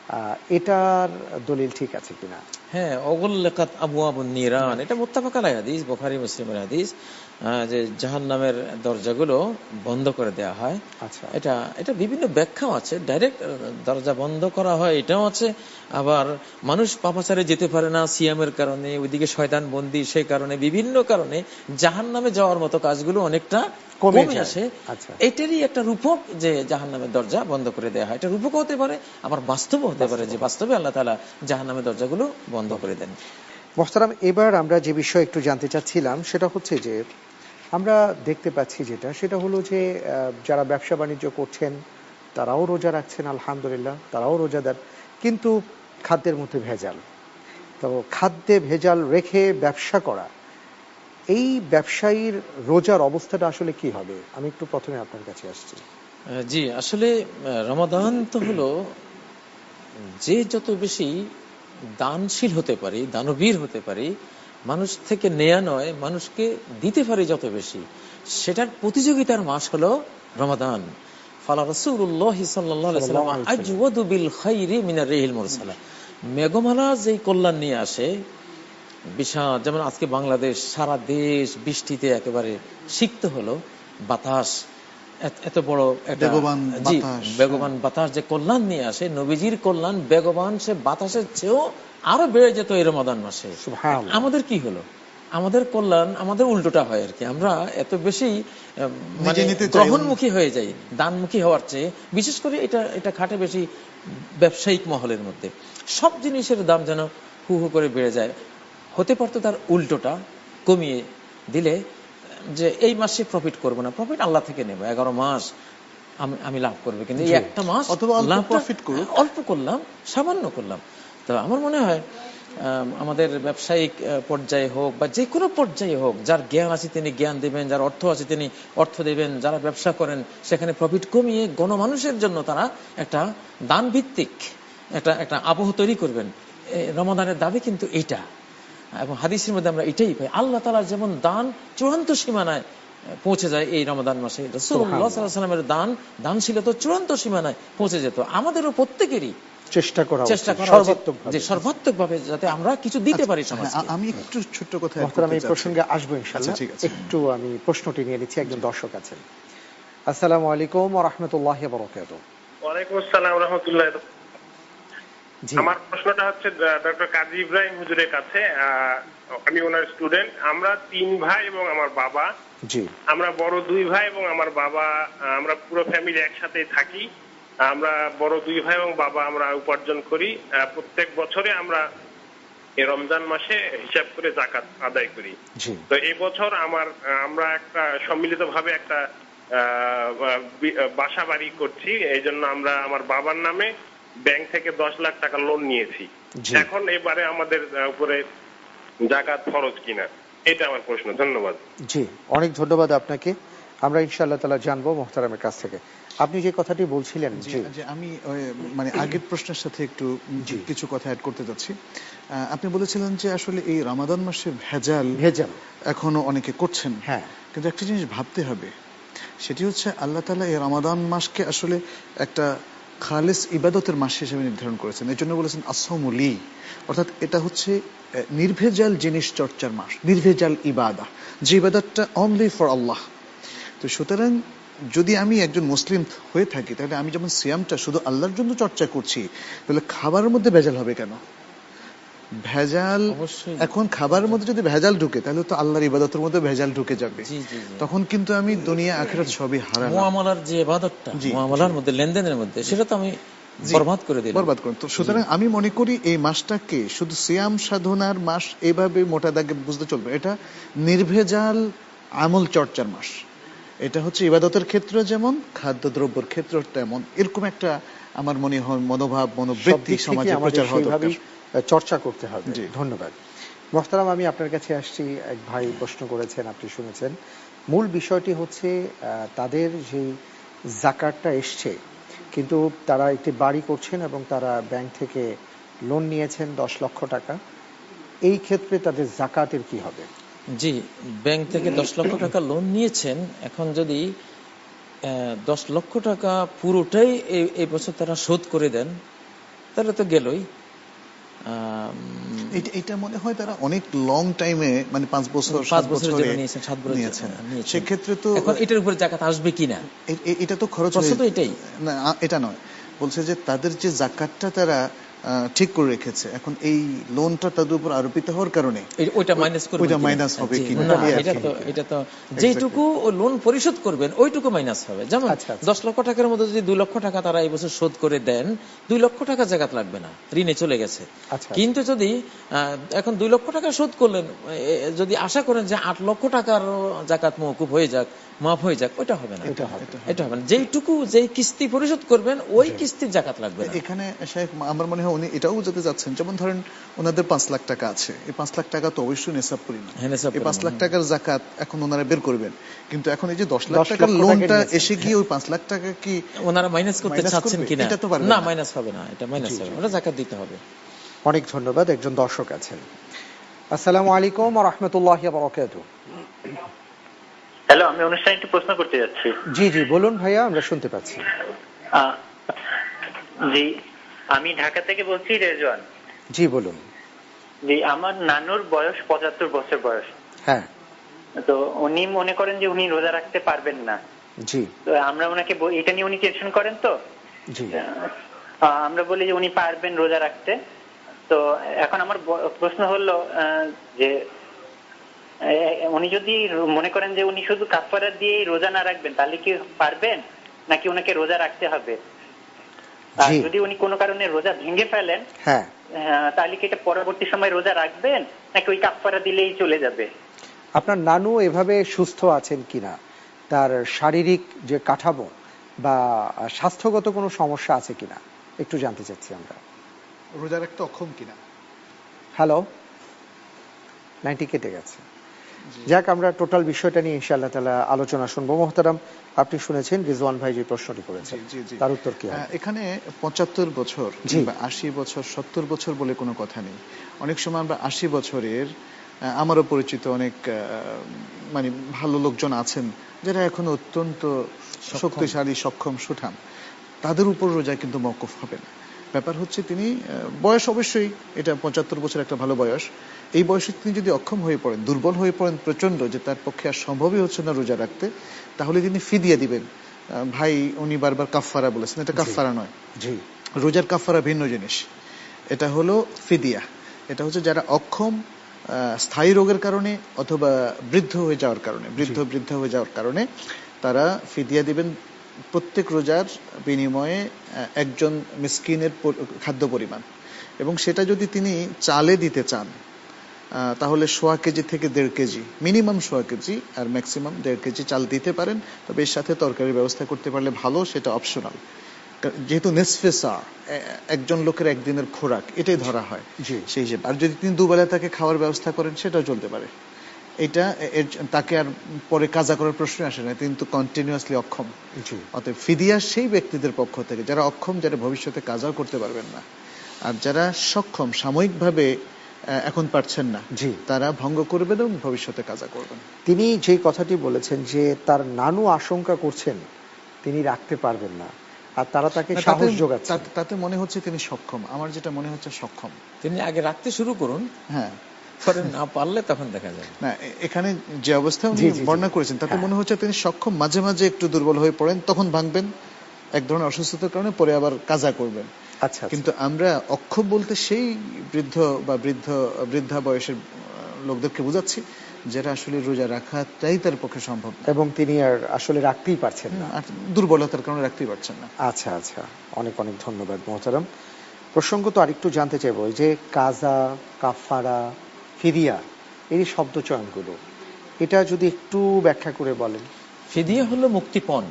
এটার দলিল ঠিক আছে কিনা? হ্যাঁ, অগুল্লাকাত আবওয়াবুন নিরান, এটা মুত্তাফাক আলাইহি হাদিস, বুখারী মুসলিমের হাদিস, যে জাহান্নামের দরজাগুলো বন্ধ করে দেওয়া হয়। আচ্ছা, এটা এটা বিভিন্ন ব্যাখ্যাও আছে। ডাইরেক্ট দরজা বন্ধ করা হয় এটাও আছে, আবার মানুষ পাপাচারে যেতে পারে না সিয়ামের কারণে, ওইদিকে শয়তান বন্দী, সেই কারণে বিভিন্ন কারণে জাহান্নামে যাওয়ার মতো কাজগুলো অনেকটা কমে আসে। এটারই একটা রূপক যে জাহান্নামের দরজা বন্ধ করে দেওয়া হয়। এটা রূপক হতে পারে, আবার বাস্তব হতে পারে যে বাস্তবে আল্লাহ তাআলা জাহান্নামের দরজাগুলো বন্ধ করে দেন। মোহতারাম, এবার আমরা যে বিষয় একটু জানতে চাচ্ছিলাম সেটা হচ্ছে যে আমরা দেখতে পাচ্ছি যেটা, সেটা হলো যে যারা ব্যবসা বাণিজ্য করছেন তারাও রোজা রাখছেন, আলহামদুলিল্লাহ, তারাও রোজাদার, কিন্তু খাদ্যের মধ্যে ভেজাল। তো খাদ্যে ভেজাল রেখে ব্যবসা করা, এই ব্যবসায়ীর রোজার অবস্থাটা আসলে কি হবে? আমি একটু প্রথমে আপনার কাছে আসছি। জি, আসলে রমাদান তো হলো যে যত বেশি দানশীল হতে পারি, দানবীর হতে পারি, মানুষ থেকে নেয়া নয়, মানুষকে দিতে পারি যত বেশি, সেটার প্রতিযোগিতার মাস হলো রমাদান। ফালা রাসূলুল্লাহ সাল্লাল্লাহু আলাইহি ওয়াসাল্লাম আজওয়াদু বিল খাইরি মিনার রিহিল মুরসালা, মেঘমালা যেই কল্যাণ নিয়ে আসে বিশাল, যেমন আজকে বাংলাদেশ সারা দেশ বৃষ্টিতে একেবারে সিক্ত হলো, বাতাস এত বড় একটা বেগবান বাতাস যে কল্যাণ নিয়ে আসে, নবীজির কল্যাণ বেগবান, সে বাতাসের চেয়েও আরো বেড়ে যেত এই রমাদান মাসে। আমাদের কি হলো? আমাদের কল্যাণ আমাদের উল্টোটা হয় আর কি, আমরা এত বেশি মানে গ্রহণমুখী হয়ে যাই দানমুখী হওয়ার চেয়ে। বিশেষ করে এটা এটা খাটে বেশি ব্যবসায়িক মহলের মধ্যে, সব জিনিসের দাম যেন হু হু করে বেড়ে যায়। হতে পারতো তার উল্টোটা, কমিয়ে দিলে যে এই মাসে প্রফিট করবো না, প্রফিট আল্লাহ থেকে নেবো, এগারো মাস আমি আমি লাভ করবো, কিন্তু এই একটা মাস অল্প করলাম, সামান্য করলাম। তো আমার মনে হয় আমাদের ব্যবসায়িক পর্যায়ে হোক বা যে কোনো পর্যায়ে হোক, যার জ্ঞান আছে তিনি জ্ঞান দেবেন, যার অর্থ আছে তিনি অর্থ দেবেন, যারা ব্যবসা করেন সেখানে প্রফিট কমিয়ে গণমানুষের জন্য তারা একটা দান ভিত্তিক একটা একটা আবহ তৈরি করবেন। রমাদানের দাবি কিন্তু এইটা, এবং হাদিসের মধ্যে আমরা এটাই পাই। আল্লাহ তাআলার যেমন দান চূড়ান্ত সীমানায় পৌঁছে যায় এই রমাদান মাসে, রাসূলুল্লাহ সাল্লাল্লাহু আলাইহি ওয়াসাল্লামের দান দানশীলতা চূড়ান্ত সীমানায় পৌঁছে যেত। আমাদেরও প্রত্যেকেরই চেষ্টা করা চেষ্টা করা যে সর্বাত্মকভাবে যাতে আমরা কিছু দিতে পারি সমাজকে। আমি একটু ছোট্ট কথা আমি এই প্রসঙ্গে আসবো ইনশাআল্লাহ। একটু আমি প্রশ্নটি নিয়ে নিচ্ছি, একজন দর্শক আছেন। আসসালামু আলাইকুম ওয়া রাহমাতুল্লাহি ওয়া বারাকাতুহু। ওয়া আলাইকুম আসসালাম ওয়া রাহমাতুল্লাহি। আমার প্রশ্নটা হচ্ছে ডক্টর কাজী ইব্রাহিম হুজুরের কাছে। আমি ওনার স্টুডেন্ট। আমরা তিন ভাই এবং আমার বাবা, জি আমরা বড় দুই ভাই এবং আমার বাবা, আমরা পুরো ফ্যামিলি একসাথে থাকি। আমরা বড় দুই ভাই এবং বাবা আমরা উপার্জন করি। প্রত্যেক বছরে আমরা এই রমজান মাসে হিসাব করে যাকাত আদায় করি। তো এই বছর আমার আমরা একটা সম্মিলিত ভাবে একটা বাসা বাড়ি করছি, এই জন্য আমরা আমার বাবার নামে ব্যাংক থেকে দশ লাখ টাকা লোন নিয়েছি। এখন এবারে আমাদের উপরে যাকাত ফরজ কিনা, এটা আমার প্রশ্ন। ধন্যবাদ। জি, অনেক ধন্যবাদ আপনাকে। আমরা ইনশাআল্লাহ তাআলা জানবো মুহতারামের কাছ থেকে। আপনি যে কথাটি বলছিলেন যে আমি মানে আগের প্রশ্নের সাথে একটু কিছু কথা অ্যাড করতে যাচ্ছি। আপনি বলেছিলেন যে আসলে এই রমাদান মাসে ভেজাল ভেজাল এখনো অনেকে করছেন। হ্যাঁ, কিন্তু একটা জিনিস ভাবতে হবে, সেটি হচ্ছে আল্লাহ তাআলা এই রমাদান মাসকে আসলে একটা খালিস ইবাদতের মাস হিসেবে নির্ধারণ করেছেন। এই জন্য বলেছেন আসসাওমু লি, অর্থাৎ এটা হচ্ছে নির্ভেজাল জিনিস চর্চার মাস, নির্ভেজাল ইবাদা, যে ইবাদতটা অনলি ফর আল্লাহ। তো সুতরাং যদি আমি একজন মুসলিম হয়ে থাকি, তাহলে আমি যেমন সিয়ামটা শুধু আল্লাহর জন্য চর্চা করছি, তাহলে খাবারের মধ্যে ভেজাল হবে কেন? ভেজাল এখন খাবারের মধ্যে যদি ভেজাল ঢুকে, তাহলে তো আল্লাহর ইবাদতের মধ্যে ভেজাল ঢুকে যাবে। তখন কিন্তু আমি দুনিয়া আখিরাত সবই হারালাম। মুআমালার যে ইবাদতটা, মুআমালার মধ্যে, লেনদেনের মধ্যে, সেটা তো আমি বরবাদ করে দিলাম, বরবাদ করলাম। তো সুতরাং আমি মনে করি এই মাসটাকে শুধু সিয়াম সাধনার মাস এইভাবে মোটা দাগে বুঝতে চলবে। এটা নির্ভেজাল আমল চর্চার মাস। এটা হচ্ছে ইবাদতের ক্ষেত্রে যেমন, খাদ্যদ্রব্যের ক্ষেত্রে তেমন। এরকম একটা আমার মনে হয় মনোভাব, মনোবৃত্তি সমাজে প্রচার হওয়া দরকার, চর্চা করতে হবে। ধন্যবাদ মোহতারাম। আমি আপনার কাছে আসছি, এক ভাই প্রশ্ন করেছেন, আপনি শুনেছেন। মূল বিষয়টি হচ্ছে তাদের যে যাকাতটা এসছে, কিন্তু তারা একটি বাড়ি করছেন এবং তারা ব্যাংক থেকে লোন নিয়েছেন দশ লক্ষ টাকা। এই ক্ষেত্রে তাদের যাকাতের কি হবে? জি, ব্যাংক থেকে দশ লক্ষ টাকা লোন নিয়েছেন। এখন যদি দশ লক্ষ টাকা পুরোটাই এই বছর তারা শোধ করে দেন, তাহলে তো গেলই। এটা মনে হয় তারা অনেক লং টাইমে, মানে পাঁচ বছর পাঁচ বছর নিয়েছেন, সাত বছর নিয়েছেন, সেক্ষেত্রে তো এখন এটার উপরে যাকাত আসবে কিনা, এটা তো খরচ তো এটাই না, এটা নয়। বলছে যে তাদের যে যাকাতটা তারা ঠিক করে রেখেছে, এখন এই লোনটা তাদের উপর আরোপিত হওয়ার কারণে ওইটা মাইনাস করবে, ওইটা মাইনাস হবে কিনা। এটা তো এটা তো যেটুকু লোন পরিশোধ করবেন ওইটুকু মাইনাস হবে। যেমন দশ লক্ষ টাকার মধ্যে যদি দুই লক্ষ টাকা তারা এই বছর শোধ করে দেন, দুই লক্ষ টাকা যাকাত লাগবে না, ঋণে চলে গেছে। কিন্তু যদি এখন দুই লক্ষ টাকা শোধ করলেন, যদি আশা করেন যে আট লক্ষ টাকার যাকাত মওকুফ হয়ে যাক, মাফ হয়ে যাক, ওইটা হবে না, এটা হবে না। যেইটুকু যেই কিস্তি পরিশোধ করবেন ওই কিস্তির যাকাত লাগবে না। এখানে আমার মনে হয় উনি এটাও বোঝাতে যাচ্ছেন, যেমন ধরেন ওনাদের পাঁচ লাখ টাকা আছে, এই পাঁচ লাখ টাকা তো অবশ্যই নেশাব পরিমাণ, এই পাঁচ লাখ টাকার যাকাত এখন ওনারা বের করবেন। কিন্তু এখন এই যে দশ লাখ টাকার লোনটা এসে গিয়ে ওই পাঁচ লাখ টাকা কি ওনারা মাইনাস করতে চাচ্ছেন কিনা? এটা তো না, মাইনাস হবে না, এটা মাইনাস হবে, ওটা যাকাত দিতে হবে। অনেক ধন্যবাদ। একজন দর্শক আছেন। আসসালামু আলাইকুম ওয়া রাহমাতুল্লাহি ওয়া বারাকাতুহু। হ্যালো, আমি অনুষ্ঠানে একটু প্রশ্ন করতে যাচ্ছি। জি জি বলুন ভাইয়া, আমরা শুনতে পাচ্ছি। জি, আমি ঢাকা থেকে বলছি, রেজওয়ান। জি বলুন। জি, আমার নানুর বয়স পঁচাত্তর বছর বয়স। হ্যাঁ। তো উনি মনে করেন যে উনি রোজা রাখতে পারবেন না। জি। তো আমরা ওনাকে এটা নিয়ে উনি টেনশন করেন, তো জি আমরা বলি যে উনি পারবেন রোজা রাখতে। তো এখন আমার প্রশ্ন হলো যে উনি যদি মনে করেন যে উনি শুধু কাফারা দিয়ে রোজা না রাখবেন, তাহলে কি পারবেন, নাকি ওনাকে রোজা রাখতে হবে? আর যদি উনি কোনো কারণে রোজা ভেঙে ফেলেন, হ্যাঁ, তাহলে কি এটা পরবর্তী সময় রোজা রাখবেন, নাকি ওই কাফারা দিলেই চলে যাবে? আপনার নানু এভাবে সুস্থ আছেন কিনা, তার শারীরিক যে কাঠামো বা স্বাস্থ্যগত কোনো সমস্যা আছে কিনা একটু জানতে চাচ্ছি আমরা। রোজা রাখতে অক্ষম কিনা। হ্যালো, লাইনটি কেটে গেছে। যাক, আমরা টোটাল বিষয়টা নিয়ে ইনশাআল্লাহ তাআলা আলোচনা শুনবো। মোহতারাম, আপনি শুনেছেন রিজওয়ান ভাই যে প্রশ্নটি করেছেন, তার উত্তর কি? এখানে পঁচাত্তর বছর বা আশি বছর, সত্তর বছর বলে কোনো কথা নেই। অনেক সময় আমরা আশি বছরের, আমারও পরিচিত অনেক মানে ভালো লোকজন আছেন যারা এখন অত্যন্ত শক্তিশালী, সক্ষম, সুঠাম, তাদের উপর রোজা কিন্তু মওকুফ হবে না। ব্যাপার হচ্ছে তিনি বয়স, অবশ্যই এটা পঁচাত্তর বছর একটা ভালো বয়স, এই বয়সে তিনি যদি অক্ষম হয়ে পড়েন, দুর্বল হয়ে পড়েন প্রচন্ড, যে তার পক্ষে আর সম্ভবই হচ্ছে না রোজা রাখতে, তাহলে তিনি ফিদিয়া দিবেন। ভাই উনি বারবার কাফারা বলেছেন, এটা কাফারা নয়। জি, রোজার কাফারা ভিন্ন জিনিস, এটা হলো ফিদিয়া। এটা হচ্ছে যারা অক্ষম, স্থায়ী রোগের কারণে অথবা বৃদ্ধ হয়ে যাওয়ার কারণে, বৃদ্ধ বৃদ্ধ হয়ে যাওয়ার কারণে তারা ফিদিয়া দিবেন। প্রত্যেক রোজার বিনিময়ে একজন মিসকিনের খাদ্য পরিমাণ, এবং সেটা যদি তিনি চালে দিতে চান তাহলে সোয়া কেজি থেকে দেড় কেজি, মিনিমাম সোয়া কেজি আর ম্যাক্সিমাম দেড় কেজি চাল দিতে পারেন। তবে এর সাথে তরকারির ব্যবস্থা করতে পারলে ভালো, সেটা অপশনাল। যেহেতু নেসফে সা, একজন লোকের একদিনের খোরাক, এটাই ধরা হয় সেই হিসেবে। আর যদি তিনি দুবেলা তাকে খাওয়ার ব্যবস্থা করেন, সেটাও চলতে পারে। এটা তাকে আর পরে কাজা করার প্রশ্ন আসে না, তিনি তো কন্টিনিউয়াসলি অক্ষম। অতএব ফিদিয়া সেই ব্যক্তিদের পক্ষ থেকে যারা অক্ষম, যারা ভবিষ্যতে কাজাও করতে পারবেন না, আর যারা সক্ষম সাময়িকভাবে এখন পারছেন না, জি, তারা ভঙ্গ করবেন এবং ভবিষ্যতে কাজা করবেন। তিনি যে কথাটি বলেছেন যে তার নানু আশঙ্কা করছেন তিনি রাখতে পারবেন না, আর তারা তাকে সাহস যোগাচ্ছে, তাতে মনে হচ্ছে তিনি সক্ষম। আমার যেটা মনে হচ্ছে সক্ষম, তিনি আগে রাখতে শুরু করুন, হ্যাঁ, পরে না পারলে তখন দেখা যাবে। না, এখানে যে অবস্থা উনি বর্ণনা করেছেন তাতে মনে হচ্ছে তিনি সক্ষম, মাঝে মাঝে একটু দুর্বল হয়ে পড়েন, তখন ভাঙবেন এক ধরনের অসুস্থতার কারণে, পরে আবার কাজা করবেন। আচ্ছা, কিন্তু আমরা অক্ষম বলতে সেই বৃদ্ধ বা বৃদ্ধ বৃদ্ধা বয়সের লোকদেরকে বোঝাচ্ছি যেটা আসলে রোজা রাখাটাই তার পক্ষে সম্ভব, এবং তিনি আর আসলে রাখতেই পারছেন না, দুর্বলতার কারণে রাখতেই পারছেন না। আচ্ছা আচ্ছা, অনেক অনেক ধন্যবাদ মোহতারাম। প্রসঙ্গ তো আরেকটু জানতে চাইবো, যে কাজা, কাফারা, ফিদিয়া, এই শব্দ চয়নগুলো, এটা যদি একটু ব্যাখ্যা করে বলেন। ফিদিয়া হলো মুক্তিপণ।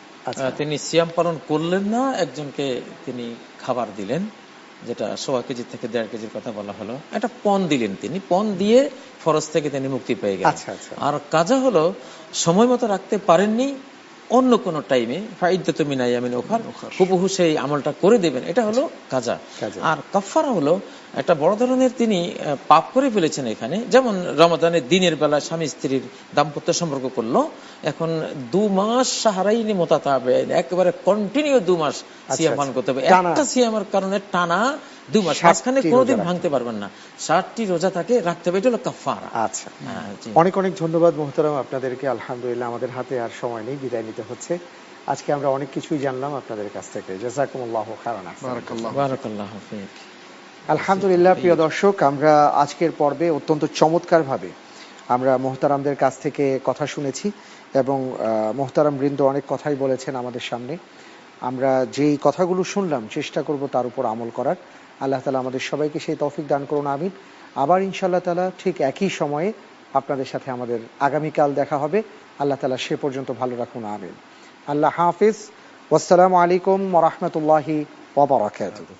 তিনি সিয়াম পালন করলেন না, একজনকে তিনি খাবার দিলেন, যেটা সোয়া কেজি থেকে দেড় কেজির কথা বলা হলো, একটা পণ দিলেন, তিনি পণ দিয়ে ফরজ থেকে তিনি মুক্তি পেয়ে গেলেন। আর কাজা হলো সময় মতো রাখতে পারেননি, অন্য কোন টাইমে ফাইদ্দাতু মিন আইয়ামিন উখার হুবহু সেই আমলটা করে দেবেন, এটা হলো কাজা। আর কাফারা হলো একটা বড় ধরনের তিনি পাপ করে ফেলেছেন এখানে, যেমন রমাদানের দিনের বেলা স্বামী স্ত্রীর দাম্পত্য সম্পর্ক করলো, এখন দু মাস সাহারাইনি মুতাতাবিঈন, একেবারে কন্টিনিউ দু মাস সিয়াম পালন করতে হবে। একটা সিয়ামের কারণে টানা দু মাস, মাঝখানে কোনোদিন ভাঙতে পারবেন না, ষাটটি রোজা তাকে রাখতে হবে, এটা হলো কাফারা। আচ্ছা, অনেক অনেক ধন্যবাদ মোহতারাম আপনাদেরকে। আলহামদুলিল্লাহ, আমাদের হাতে আর সময় নেই, বিদায় নিতে হচ্ছে। আজকে আমরা অনেক কিছুই জানলাম আপনাদের কাছ থেকে। জাযাকুমুল্লাহু খায়রান। বারাকাল্লাহু ফীক। আলহামদুলিল্লাহ, প্রিয় দর্শক, আমরা আজকের পর্বে অত্যন্ত চমৎকারভাবে আমরা মোহতারামদের কাছ থেকে কথা শুনেছি, এবং মোহতারাম বৃন্দ অনেক কথাই বলেছেন আমাদের সামনে। আমরা যেই কথাগুলো শুনলাম চেষ্টা করব তার উপর আমল করার। আল্লাহ তাআলা আমাদের সবাইকে সেই তৌফিক দান করুন, আমিন। আবার ইনশাআল্লাহ তাআলা ঠিক একই সময়ে আপনাদের সাথে আমাদের আগামীকাল দেখা হবে। আল্লাহ তাআলা সে পর্যন্ত ভালো রাখুন, আমিন। আল্লাহ হাফিজ। ওয়াসসালামু আলাইকুম ওয়া রাহমাতুল্লাহি ওয়া বারাকাতুহু।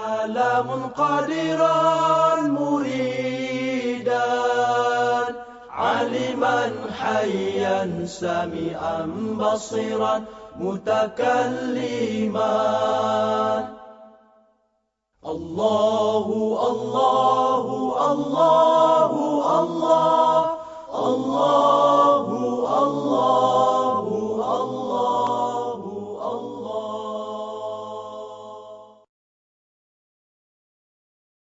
قادرا مريدا عالما حيا سميعا بصيرا متكلما الله الله